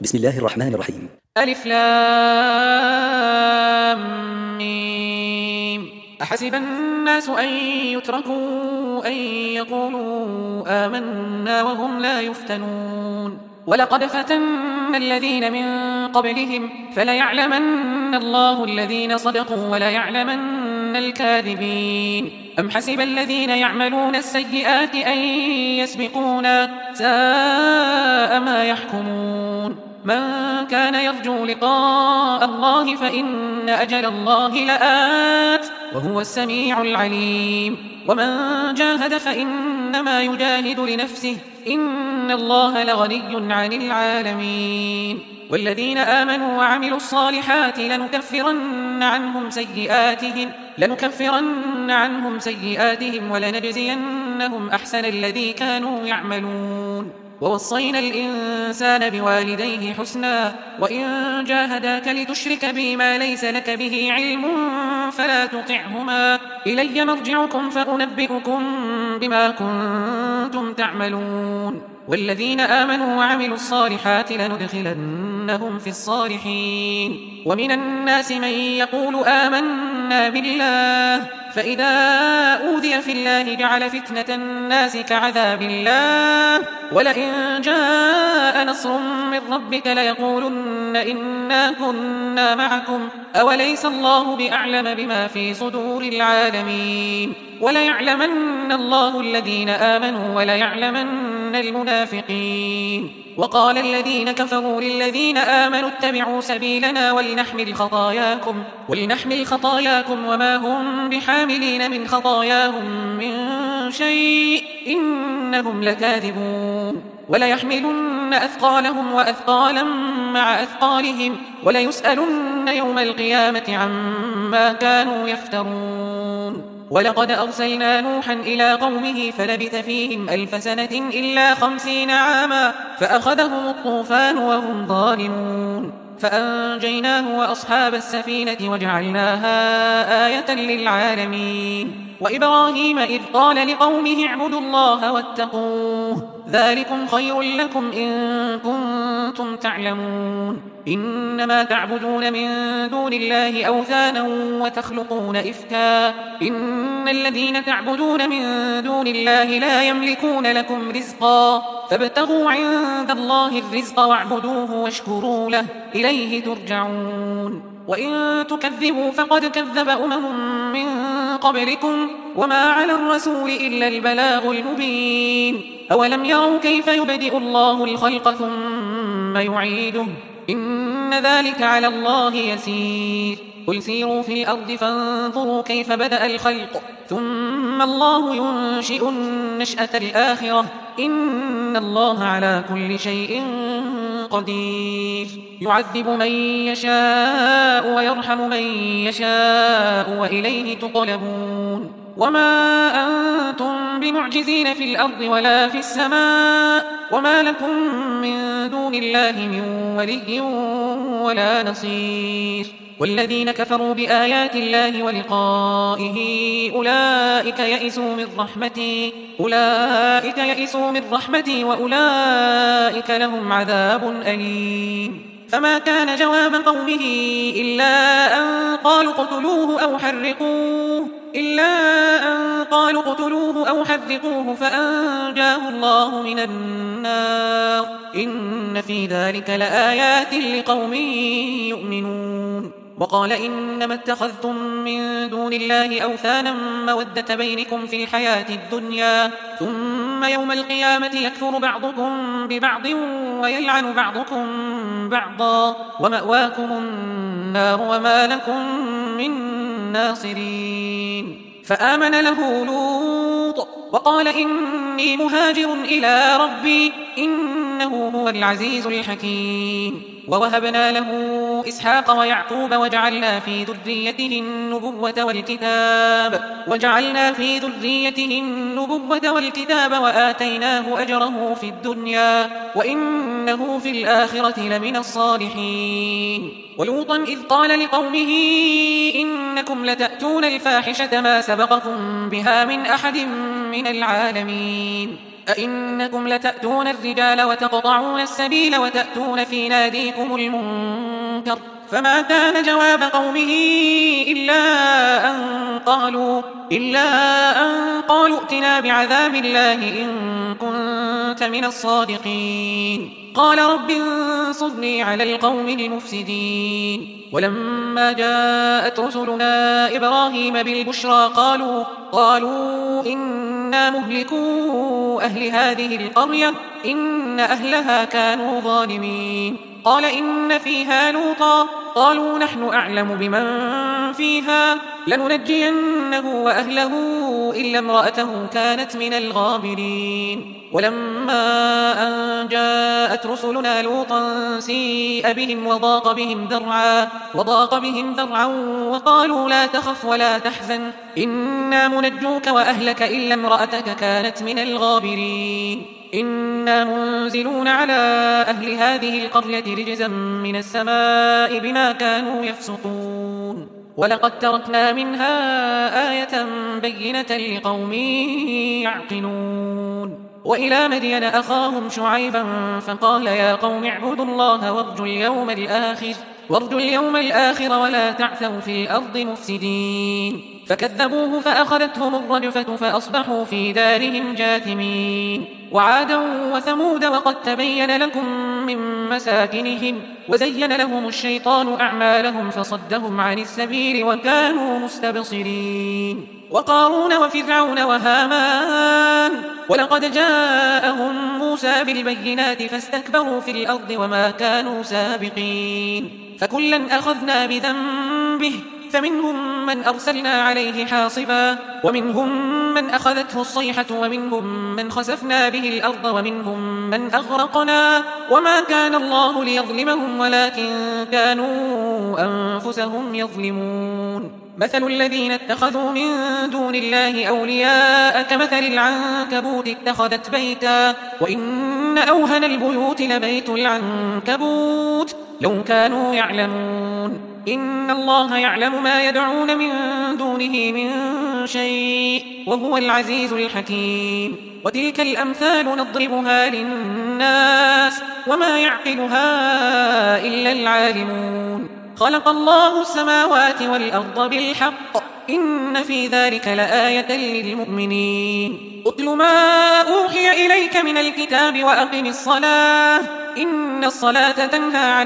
بسم الله الرحمن الرحيم. ألف لام ميم. أحسب الناس أن يتركوا أن يقولوا آمنا وهم لا يفتنون ولقد فتنا الذين من قبلهم فليعلمن الله الذين صدقوا وليعلمن الكاذبين. أم حسب الذين يعملون السيئات أن يسبقونا ساء ما يحكمون. من كان يرجو لقاء الله فإن أجل الله لآت وهو السميع العليم. ومن جاهد فإنما يجاهد لنفسه إن الله لغني عن العالمين. والذين آمنوا وعملوا الصالحات لنكفرن عنهم سيئاتهم ولنجزينهم أحسن الذي كانوا يعملون. ووصينا الإنسان بوالديه حسنا وإن جاهداك لتشرك بي ما ليس لك به علم فلا تطعهما إلي مرجعكم فأنبئكم بما كنتم تعملون. والذين آمنوا وعملوا الصالحات لندخلنهم في الصالحين. ومن الناس من يقول آمنا بالله فإذا أوذي في الله جعل فتنة الناس كعذاب الله ولئن جاء نصر من ربك ليقولن إنا كنا معكم أوليس الله بأعلم بما في صدور العالمين. وليعلمن الله الذين آمنوا وليعلمن المنافقين. وقال الذين كفروا للذين آمنوا اتبعوا سبيلنا ولنحمل خطاياكم وما هم بحاملين من خطاياهم من شيء إنهم لكاذبون. وليحملن أثقالهم وأثقالا مع أثقالهم وليسألن يوم القيامة عما كانوا يفترون. ولقد أرسلنا نوحا إلى قومه فلبث فيهم 1000 سنة إلا 50 عاما فأخذهم الطوفان وهم ظالمون فأنجيناه وأصحاب السفينة وجعلناها آية للعالمين. وإبراهيم إذ قال لقومه اعبدوا الله واتقوه ذلكم خير لكم إن كنتم تعلمون. إنما تعبدون من دون الله أوثانا وتخلقون إفكا إن الذين تعبدون من دون الله لا يملكون لكم رزقا فابتغوا عند الله الرزق واعبدوه واشكروا له إليه ترجعون. وإن تكذبوا فقد كذب من قبلكم وما على الرسول إلا البلاغ المبين. أولم يروا كيف يبدئ الله الخلق ثم يعيده إن ذلك على الله يسير. قل سيروا في الأرض فانظروا كيف بدأ الخلق ثم الله ينشئ النشأة الآخرة إن الله على كل شيء قدير. يعذب من يشاء ويرحم من يشاء وإليه تقلبون. وما أنتم بمعجزين في الأرض ولا في السماء وما لكم من دون الله من ولي ولا نصير. والذين كفروا بآيات الله ولقائه أولئك يئسوا من رحمتي وأولئك لهم عذاب أليم. فما كان جواب قومه إلا أن قالوا اقتلوه أو حرقوه فأنجاه الله من النار إن في ذلك لآيات لقوم يؤمنون. وقال إنما اتخذتم من دون الله أوثانا مودة بينكم في الحياة الدنيا ثم يوم القيامة يكفر بعضكم ببعض ويلعن بعضكم بعضا ومأواكم النار وما لكم من ناصرين. فآمن له لوط وقال إني مهاجر إلى ربي إنه هو العزيز الحكيم. ووهبنا له إسحاق ويعقوب وجعلنا في ذريته النبوة والكتاب وآتيناه أجره في الدنيا وإنه في الآخرة لمن الصالحين. ولوطا إذ قال لقومه إنكم لتأتون الفاحشة ما سبقكم بها من أحد من العالمين أئنكم لتأتون الرجال وتقطعون السبيل وتأتون في ناديكم المنكر فما كان جواب قومه إلا أن قالوا ائتنا بعذاب الله إن كنت من الصادقين قال رب انصرني على القوم المفسدين ولما جاءت رسلنا إبراهيم بالبشرى قالوا إنا مهلكو أهل هذه القرية إن أهلها كانوا ظالمين قال إن فيها لوطا قالوا نحن أعلم بمن فيها لننجينه وأهله إلا امرأته كانت من الغابرين ولما أن جاءت رسلنا لوطا سيء بهم وضاق بهم ذرعا وقالوا لا تخف ولا تحزن إنا منجوك وأهلك إلا امرأتك كانت من الغابرين إنا منزلون على أهل هذه القرية رجزا من السماء بما كانوا يفسقون ولقد تركنا منها آية بينة لقوم يعقلون وإلى مدين أخاهم شعيبا فقال يا قوم اعبدوا الله وارجوا اليوم الآخر ولا تعثوا في الأرض مفسدين فكذبوه فأخذتهم الرجفة فأصبحوا في دارهم جاثمين وعادا وثمود وقد تبين لكم من مساكنهم وزين لهم الشيطان أعمالهم فصدهم عن السبيل وكانوا مستبصرين وقارون وفرعون وهامان ولقد جاءهم موسى بالبينات فاستكبروا في الأرض وما كانوا سابقين فكلا أخذنا بذنبه فمنهم من أرسلنا عليه حاصبا ومنهم من أخذته الصيحة ومنهم من خسفنا به الأرض ومنهم من أغرقنا وما كان الله ليظلمهم ولكن كانوا أنفسهم يظلمون مثل الذين اتخذوا من دون الله أولياء كمثل العنكبوت اتخذت بيتا وإن أوهن البيوت لبيت العنكبوت لو كانوا يعلمون إن الله يعلم ما يدعون من دونه من شيء وهو العزيز الحكيم وتلك الأمثال نضربها للناس وما يعقلها إلا العالمون خلق الله السماوات والأرض بالحق إن في ذلك لآية للمؤمنين أتل ما أوحي إليك من الكتاب وأقم الصلاة إن الصلاة تنهى عن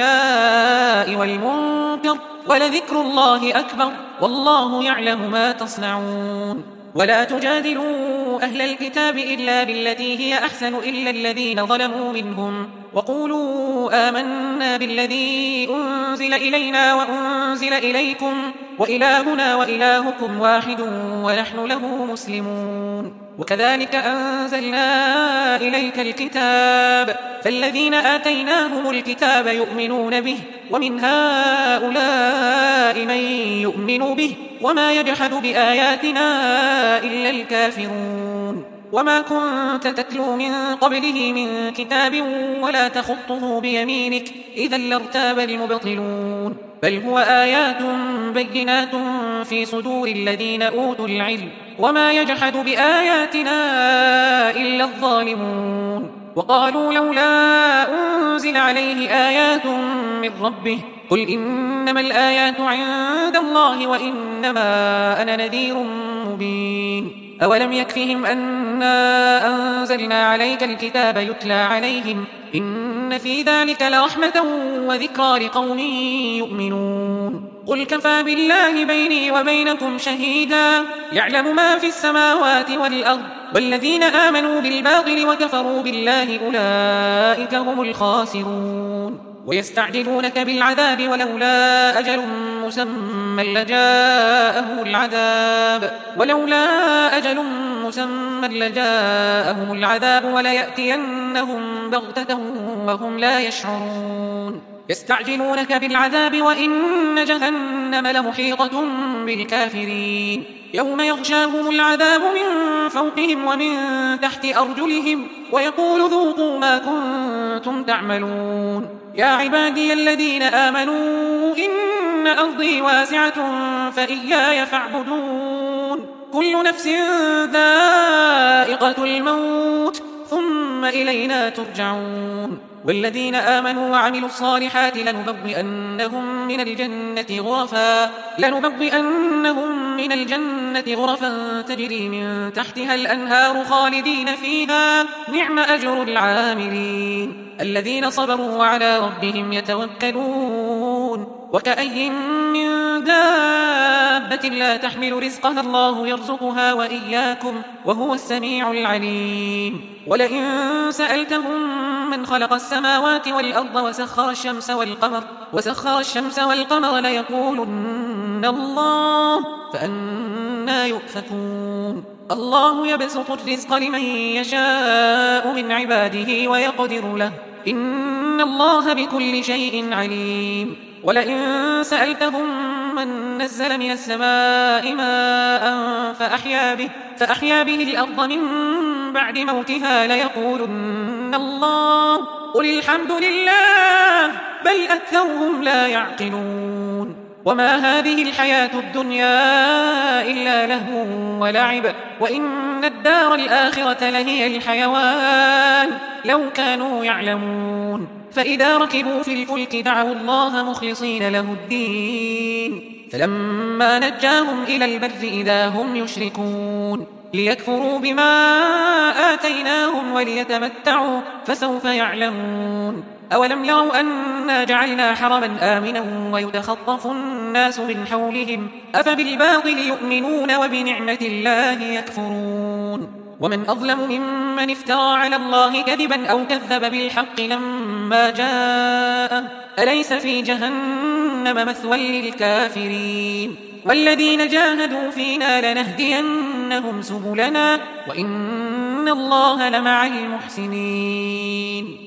الفحشاء والمنكر ولذكر الله أكبر والله يعلم ما تصنعون ولا تجادلوا أهل الكتاب إلا بالتي هي أحسن إلا الذين ظلموا منهم وقولوا آمنا بالذي أنزل إلينا وأنزل إليكم وإلهنا وإلهكم واحد ونحن له مسلمون وكذلك أنزلنا إليك الكتاب فالذين آتيناهم الكتاب يؤمنون به ومن هؤلاء من يؤمن به وما يجحد بآياتنا إلا الكافرون وما كنت تتلو من قبله من كتاب ولا تخطه بيمينك إذا لارتاب المبطلون بل هو آيات بينات في صدور الذين أوتوا العلم وما يجحد بآياتنا إلا الظالمون وقالوا لولا أنزل عليه آيات من ربه قل إنما الآيات عند الله وإنما أنا نذير مبين أولم يكفهم أنا أنزلنا عليك الكتاب يتلى عليهم إن في ذلك لرحمة وذكرى لقوم يؤمنون قل كفى بالله بيني وبينكم شهيدا يعلم ما في السماوات والأرض والذين آمنوا بالباطل وكفروا بالله أولئك هم الخاسرون ويستعجلونك بالعذاب ولولا أجل مسمى لجاءهم العذاب وليأتينهم بغتة وهم لا يشعرون يستعجلونك بالعذاب وإن جهنم لمحيطة بالكافرين يوم يغشاهم العذاب من فوقهم ومن تحت أرجلهم ويقول ذوقوا ما كنتم تعملون يا عبادي الذين آمنوا إن أرضي واسعة فإياي فاعبدون كل نفس ذائقة الموت ثم إلينا ترجعون والذين آمنوا وعملوا الصالحات لنبوئنهم من الجنة غرفا تجري من تحتها الأنهار خالدين فيها نعم أجر العاملين الذين صبروا وعلى ربهم يتوكلون وكأي من دابة لا تحمل رزقها الله يرزقها وإياكم وهو السميع العليم ولئن سألتهم من خلق السماوات والأرض وسخر الشمس والقمر ليقولن الله فأنى يؤفكون الله يبسط الرزق لمن يشاء من عباده ويقدر له إن الله بكل شيء عليم ولئن سألتهم من نزل من السماء ماء فأحيا به الأرض من بعد موتها ليقولن الله قل الحمد لله بل أكثرهم لا يعقلون وما هذه الحياة الدنيا إلا لهو ولعب وإن الدار الآخرة لهي الحيوان لو كانوا يعلمون فإذا ركبوا في الفلك دعوا الله مخلصين له الدين فلما نجاهم إلى البر إذا هم يشركون ليكفروا بما آتيناهم وليتمتعوا فسوف يعلمون أولم يروا أنا جعلنا حرما آمنا ويتخطف الناس من حولهم أفبالباطل يؤمنون وبنعمة الله يكفرون ومن أظلم ممن افترى على الله كذبا أو كذب بالحق لما جاءه أليس في جهنم مثوى للكافرين والذين جاهدوا فينا لنهدينهم سبلنا وإن الله لمع المحسنين